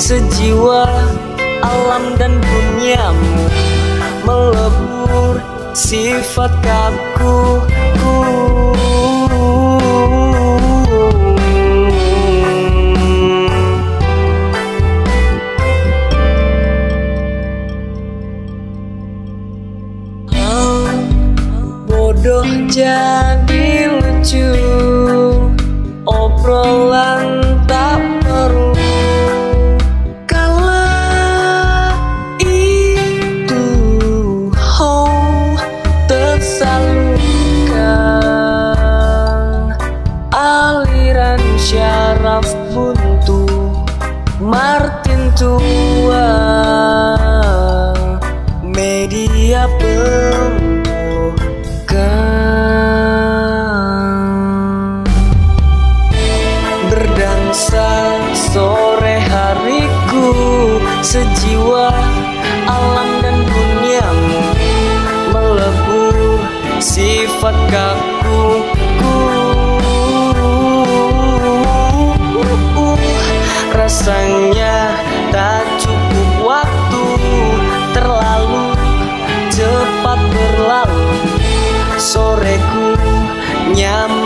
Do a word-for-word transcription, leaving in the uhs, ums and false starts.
sejiwa, alam dan duniamu melebur sifat kaku. Bodoh jadi lucu, obrolan tak perlu. Kala itu oh, tersalurkan aliran syaraf buntu Martin tua, media penuh berdangsa sore hariku, sejiwa, alam dan duniamu melebur sifat kaku. Rasanya tak cukup waktu, terlalu cepat berlalu. Soreku nyaman